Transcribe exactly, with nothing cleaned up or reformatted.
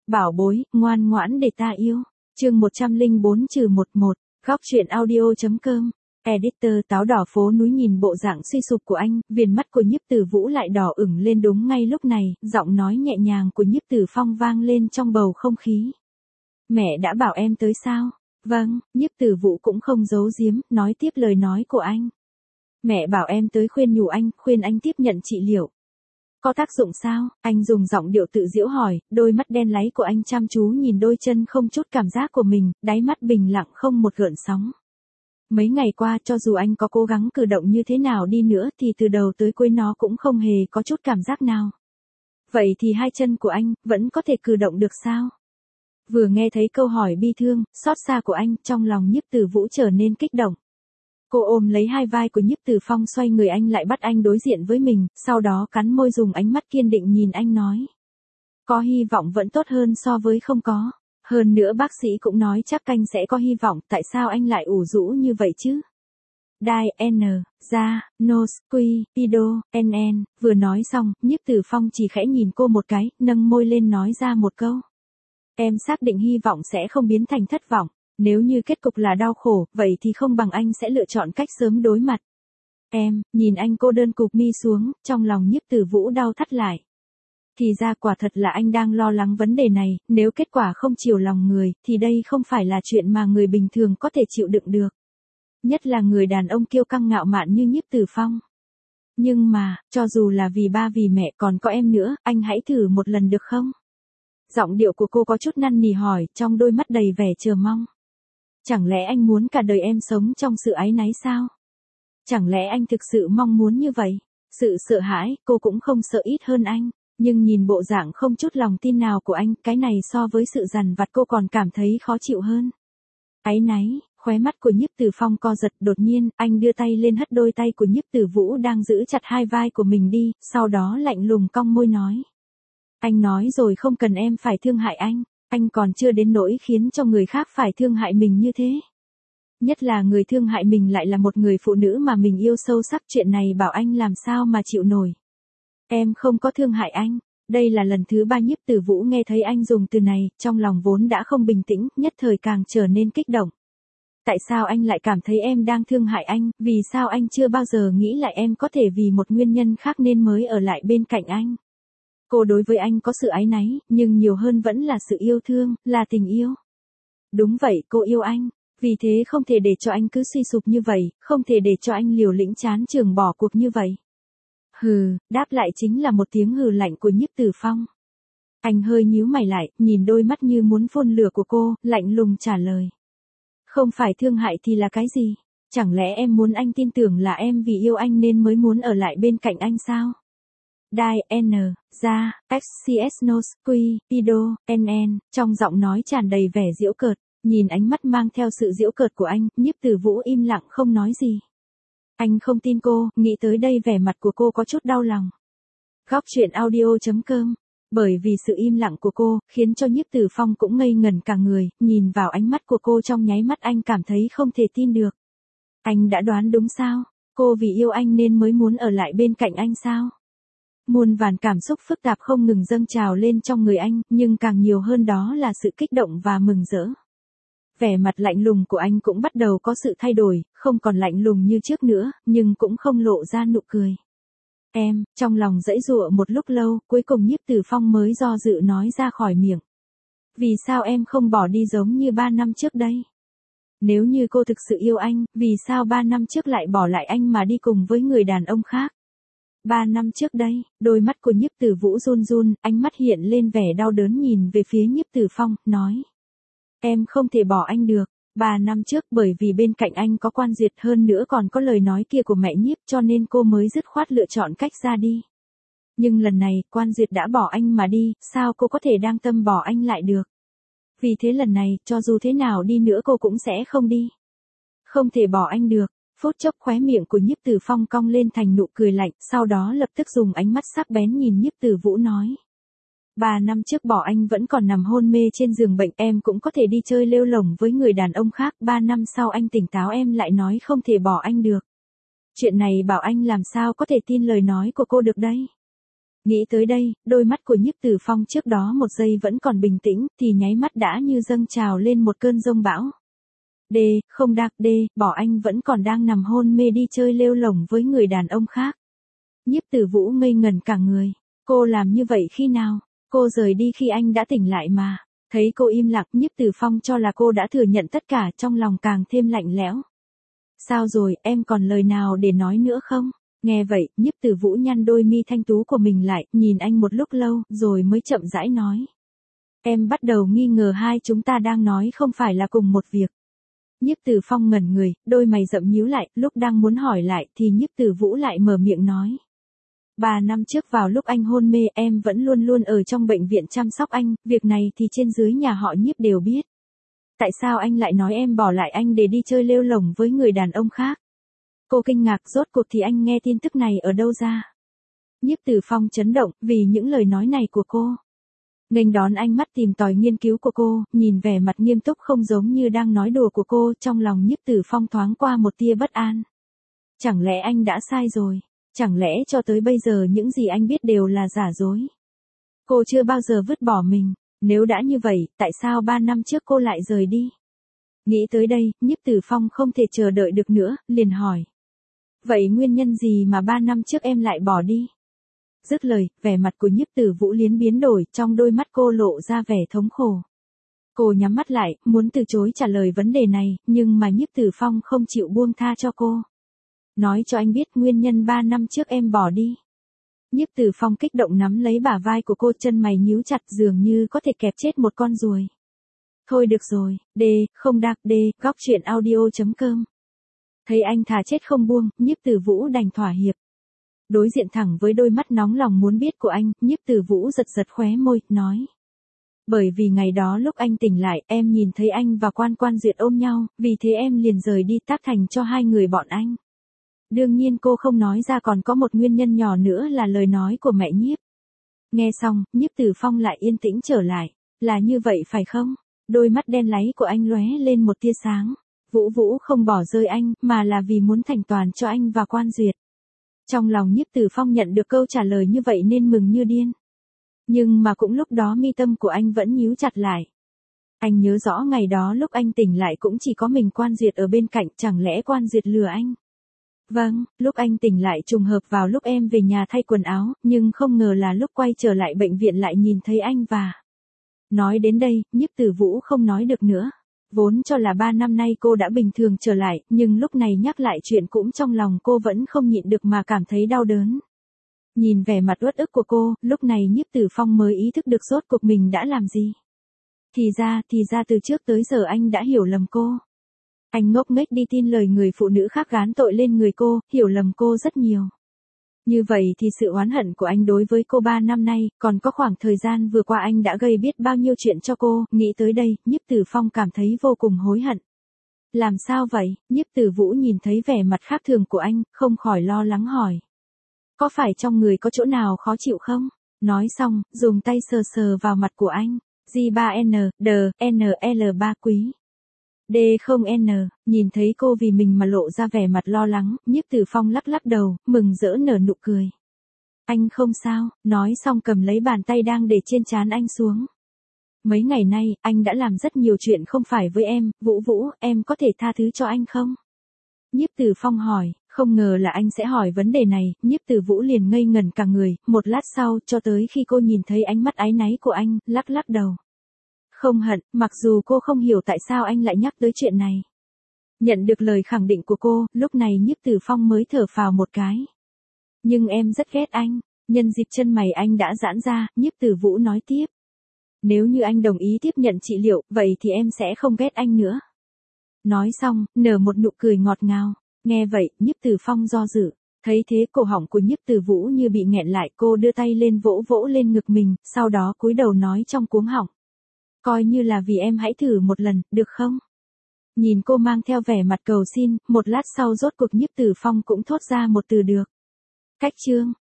Bảo bối, ngoan ngoãn để ta yêu. Chương một trăm lẻ bốn trừ mười một, góc truyện audio.com. Editor. Táo đỏ phố núi. Nhìn bộ dạng suy sụp của anh, viền mắt của Nhiếp Tử Vũ lại đỏ ửng lên. Đúng ngay lúc này, giọng nói nhẹ nhàng của Nhiếp Tử Phong vang lên trong bầu không khí. Mẹ đã bảo em tới sao? Vâng. Nhiếp Tử Vũ cũng không giấu giếm, nói tiếp lời nói của anh. Mẹ bảo em tới khuyên nhủ anh, khuyên anh tiếp nhận trị liệu. Có tác dụng sao? Anh dùng giọng điệu tự giễu hỏi, đôi mắt đen láy của anh chăm chú nhìn đôi chân không chút cảm giác của mình, đáy mắt bình lặng không một gợn sóng. Mấy ngày qua, cho dù anh có cố gắng cử động như thế nào đi nữa thì từ đầu tới cuối nó cũng không hề có chút cảm giác nào. Vậy thì hai chân của anh, vẫn có thể cử động được sao? Vừa nghe thấy câu hỏi bi thương, xót xa của anh, trong lòng Nhiếp Tử Vũ trở nên kích động. Cô ôm lấy hai vai của Nhiếp Tử Phong, xoay người anh lại bắt anh đối diện với mình, sau đó cắn môi dùng ánh mắt kiên định nhìn anh nói. Có hy vọng vẫn tốt hơn so với không có. Hơn nữa bác sĩ cũng nói chắc anh sẽ có hy vọng, tại sao anh lại ủ rũ như vậy chứ? Đai, N, da, nose, quy, pido, nn, vừa nói xong, Nhiếp Tử Phong chỉ khẽ nhìn cô một cái, nâng môi lên nói ra một câu. Em xác định hy vọng sẽ không biến thành thất vọng. Nếu như kết cục là đau khổ, vậy thì không bằng anh sẽ lựa chọn cách sớm đối mặt. Em, nhìn anh cô đơn cụp mi xuống, trong lòng Nhiếp Tử Vũ đau thắt lại. Thì ra quả thật là anh đang lo lắng vấn đề này, nếu kết quả không chiều lòng người, thì đây không phải là chuyện mà người bình thường có thể chịu đựng được. Nhất là người đàn ông kiêu căng ngạo mạn như Nhiếp Tử Phong. Nhưng mà, cho dù là vì ba vì mẹ còn có em nữa, anh hãy thử một lần được không? Giọng điệu của cô có chút năn nỉ hỏi, trong đôi mắt đầy vẻ chờ mong. Chẳng lẽ anh muốn cả đời em sống trong sự áy náy sao? Chẳng lẽ anh thực sự mong muốn như vậy? Sự sợ hãi, cô cũng không sợ ít hơn anh. Nhưng nhìn bộ dạng không chút lòng tin nào của anh, cái này so với sự dằn vặt cô còn cảm thấy khó chịu hơn. Áy náy, khóe mắt của Nhiếp Tử Phong co giật, đột nhiên, anh đưa tay lên hất đôi tay của Nhiếp Tử Vũ đang giữ chặt hai vai của mình đi, sau đó lạnh lùng cong môi nói. Anh nói rồi không cần em phải thương hại anh. Anh còn chưa đến nỗi khiến cho người khác phải thương hại mình như thế. Nhất là người thương hại mình lại là một người phụ nữ mà mình yêu sâu sắc, chuyện này bảo anh làm sao mà chịu nổi. Em không có thương hại anh. Đây là lần thứ ba Nhiếp Tử Vũ nghe thấy anh dùng từ này, trong lòng vốn đã không bình tĩnh, nhất thời càng trở nên kích động. Tại sao anh lại cảm thấy em đang thương hại anh, vì sao anh chưa bao giờ nghĩ lại em có thể vì một nguyên nhân khác nên mới ở lại bên cạnh anh. Cô đối với anh có sự áy náy, nhưng nhiều hơn vẫn là sự yêu thương, là tình yêu. Đúng vậy, cô yêu anh. Vì thế không thể để cho anh cứ suy sụp như vậy, không thể để cho anh liều lĩnh chán chường bỏ cuộc như vậy. Hừ, đáp lại chính là một tiếng hừ lạnh của Nhiếp Tử Phong. Anh hơi nhíu mày lại, nhìn đôi mắt như muốn phun lửa của cô, lạnh lùng trả lời. Không phải thương hại thì là cái gì? Chẳng lẽ em muốn anh tin tưởng là em vì yêu anh nên mới muốn ở lại bên cạnh anh sao? Đai, N, da, X, C S, nose, quy, pido, nn, trong giọng nói tràn đầy vẻ giễu cợt, nhìn ánh mắt mang theo sự giễu cợt của anh, Nhiếp Tử Vũ im lặng không nói gì. Anh không tin cô, nghĩ tới đây vẻ mặt của cô có chút đau lòng. Góc truyện audio.com. Bởi vì sự im lặng của cô, khiến cho Nhiếp Tử Phong cũng ngây ngẩn cả người, nhìn vào ánh mắt của cô trong nháy mắt anh cảm thấy không thể tin được. Anh đã đoán đúng sao? Cô vì yêu anh nên mới muốn ở lại bên cạnh anh sao? Muôn vàn cảm xúc phức tạp không ngừng dâng trào lên trong người anh, nhưng càng nhiều hơn đó là sự kích động và mừng rỡ. Vẻ mặt lạnh lùng của anh cũng bắt đầu có sự thay đổi, không còn lạnh lùng như trước nữa, nhưng cũng không lộ ra nụ cười. Em, trong lòng giãy giụa một lúc lâu, cuối cùng Nhiếp Tử Phong mới do dự nói ra khỏi miệng. Vì sao em không bỏ đi giống như ba năm trước đây? Nếu như cô thực sự yêu anh, vì sao ba năm trước lại bỏ lại anh mà đi cùng với người đàn ông khác? Ba năm trước đây, đôi mắt của Nhiếp Tử Vũ run run, ánh mắt hiện lên vẻ đau đớn nhìn về phía Nhiếp Tử Phong, nói. Em không thể bỏ anh được. Ba năm trước bởi vì bên cạnh anh có Quan Duyệt, hơn nữa còn có lời nói kia của mẹ Nhiếp, cho nên cô mới dứt khoát lựa chọn cách ra đi. Nhưng lần này, Quan Duyệt đã bỏ anh mà đi, sao cô có thể đang tâm bỏ anh lại được? Vì thế lần này, cho dù thế nào đi nữa cô cũng sẽ không đi. Không thể bỏ anh được. Phút chốc khóe miệng của Nhiếp Tử Phong cong lên thành nụ cười lạnh, sau đó lập tức dùng ánh mắt sắc bén nhìn Nhiếp Tử Vũ nói. Ba năm trước bỏ anh vẫn còn nằm hôn mê trên giường bệnh, em cũng có thể đi chơi lêu lổng với người đàn ông khác, ba năm sau anh tỉnh táo em lại nói không thể bỏ anh được. Chuyện này bảo anh làm sao có thể tin lời nói của cô được đây? Nghĩ tới đây, đôi mắt của Nhiếp Tử Phong trước đó một giây vẫn còn bình tĩnh, thì nháy mắt đã như dâng trào lên một cơn giông bão. Đê, không đạc đê, bỏ anh vẫn còn đang nằm hôn mê đi chơi lêu lổng với người đàn ông khác. Nhiếp Tử Vũ ngây ngẩn cả người. Cô làm như vậy khi nào? Cô rời đi khi anh đã tỉnh lại mà. Thấy cô im lặng, Nhiếp Tử Phong cho là cô đã thừa nhận tất cả, trong lòng càng thêm lạnh lẽo. Sao rồi, em còn lời nào để nói nữa không? Nghe vậy, Nhiếp Tử Vũ nhăn đôi mi thanh tú của mình lại, nhìn anh một lúc lâu, rồi mới chậm rãi nói. Em bắt đầu nghi ngờ hai chúng ta đang nói không phải là cùng một việc. Nhiếp Tử Phong ngẩn người, đôi mày rậm nhíu lại, lúc đang muốn hỏi lại thì Nhiếp Tử Vũ lại mở miệng nói. Ba năm trước vào lúc anh hôn mê em vẫn luôn luôn ở trong bệnh viện chăm sóc anh, việc này thì trên dưới nhà họ Nhiếp đều biết. Tại sao anh lại nói em bỏ lại anh để đi chơi lêu lổng với người đàn ông khác? Cô kinh ngạc, rốt cuộc thì anh nghe tin tức này ở đâu ra? Nhiếp Tử Phong chấn động vì những lời nói này của cô. Nghênh đón ánh mắt tìm tòi nghiên cứu của cô, nhìn vẻ mặt nghiêm túc không giống như đang nói đùa của cô, trong lòng Nhiếp Tử Phong thoáng qua một tia bất an. Chẳng lẽ anh đã sai rồi? Chẳng lẽ cho tới bây giờ những gì anh biết đều là giả dối? Cô chưa bao giờ vứt bỏ mình, nếu đã như vậy, tại sao ba năm trước cô lại rời đi? Nghĩ tới đây, Nhiếp Tử Phong không thể chờ đợi được nữa, liền hỏi. Vậy nguyên nhân gì mà ba năm trước em lại bỏ đi? Dứt lời, vẻ mặt của Nhiếp Tử Vũ liến biến đổi, trong đôi mắt cô lộ ra vẻ thống khổ. Cô nhắm mắt lại, muốn từ chối trả lời vấn đề này, nhưng mà Nhiếp Tử Phong không chịu buông tha cho cô. Nói cho anh biết nguyên nhân ba năm trước em bỏ đi. Nhiếp Tử Phong kích động nắm lấy bả vai của cô, chân mày nhíu chặt dường như có thể kẹp chết một con ruồi. Thôi được rồi, đê, không đạc đê, góc truyện audio chấm com. Thấy anh thà chết không buông, Nhiếp Tử Vũ đành thỏa hiệp. Đối diện thẳng với đôi mắt nóng lòng muốn biết của anh, Nhiếp Tử Vũ giật giật khóe môi, nói. Bởi vì ngày đó lúc anh tỉnh lại, em nhìn thấy anh và Quan Quan Duyệt ôm nhau, vì thế em liền rời đi tác thành cho hai người bọn anh. Đương nhiên cô không nói ra còn có một nguyên nhân nhỏ nữa là lời nói của mẹ Nhiếp. Nghe xong, Nhiếp Tử Phong lại yên tĩnh trở lại. Là như vậy phải không? Đôi mắt đen láy của anh lóe lên một tia sáng. Vũ Vũ không bỏ rơi anh, mà là vì muốn thành toàn cho anh và Quan Duyệt. Trong lòng Nhiếp Tử Phong nhận được câu trả lời như vậy nên mừng như điên. Nhưng mà cũng lúc đó mi tâm của anh vẫn nhíu chặt lại. Anh nhớ rõ ngày đó lúc anh tỉnh lại cũng chỉ có mình Quan Duyệt ở bên cạnh, chẳng lẽ Quan Duyệt lừa anh? Vâng, lúc anh tỉnh lại trùng hợp vào lúc em về nhà thay quần áo, nhưng không ngờ là lúc quay trở lại bệnh viện lại nhìn thấy anh và... Nói đến đây, Nhiếp Tử Vũ không nói được nữa. Vốn cho là ba năm nay cô đã bình thường trở lại, nhưng lúc này nhắc lại chuyện cũng trong lòng cô vẫn không nhịn được mà cảm thấy đau đớn. Nhìn vẻ mặt uất ức của cô, lúc này Nhiếp Tử Phong mới ý thức được rốt cuộc mình đã làm gì. Thì ra, thì ra từ trước tới giờ anh đã hiểu lầm cô. Anh ngốc nghếch đi tin lời người phụ nữ khác gán tội lên người cô, hiểu lầm cô rất nhiều. Như vậy thì sự oán hận của anh đối với cô ba năm nay, còn có khoảng thời gian vừa qua anh đã gây biết bao nhiêu chuyện cho cô, nghĩ tới đây, Nhiếp Tử Phong cảm thấy vô cùng hối hận. Làm sao vậy? Nhiếp Tử Vũ nhìn thấy vẻ mặt khác thường của anh, không khỏi lo lắng hỏi. Có phải trong người có chỗ nào khó chịu không? Nói xong, dùng tay sờ sờ vào mặt của anh. G ba N, D, N L ba quý. D không N, nhìn thấy cô vì mình mà lộ ra vẻ mặt lo lắng, Nhiếp Tử Phong lắc lắc đầu, mừng rỡ nở nụ cười. Anh không sao, nói xong cầm lấy bàn tay đang để trên trán anh xuống. Mấy ngày nay, anh đã làm rất nhiều chuyện không phải với em, Vũ Vũ, em có thể tha thứ cho anh không? Nhiếp Tử Phong hỏi, không ngờ là anh sẽ hỏi vấn đề này, Nhiếp Tử Vũ liền ngây ngẩn cả người, một lát sau, cho tới khi cô nhìn thấy ánh mắt áy náy của anh, lắc lắc đầu. Không hận, mặc dù cô không hiểu tại sao anh lại nhắc tới chuyện này. Nhận được lời khẳng định của cô, lúc này Nhiếp Tử Phong mới thở phào một cái. Nhưng em rất ghét anh, nhân dịp chân mày anh đã giãn ra, Nhiếp Tử Vũ nói tiếp. Nếu như anh đồng ý tiếp nhận trị liệu, vậy thì em sẽ không ghét anh nữa. Nói xong, nở một nụ cười ngọt ngào, nghe vậy, Nhiếp Tử Phong do dự. Thấy thế cổ họng của Nhiếp Tử Vũ như bị nghẹn lại, cô đưa tay lên vỗ vỗ lên ngực mình, sau đó cúi đầu nói trong cuống họng. Coi như là vì em hãy thử một lần, được không? Nhìn cô mang theo vẻ mặt cầu xin, một lát sau rốt cuộc Nhiếp Tử Phong cũng thốt ra một từ được. Cách chương.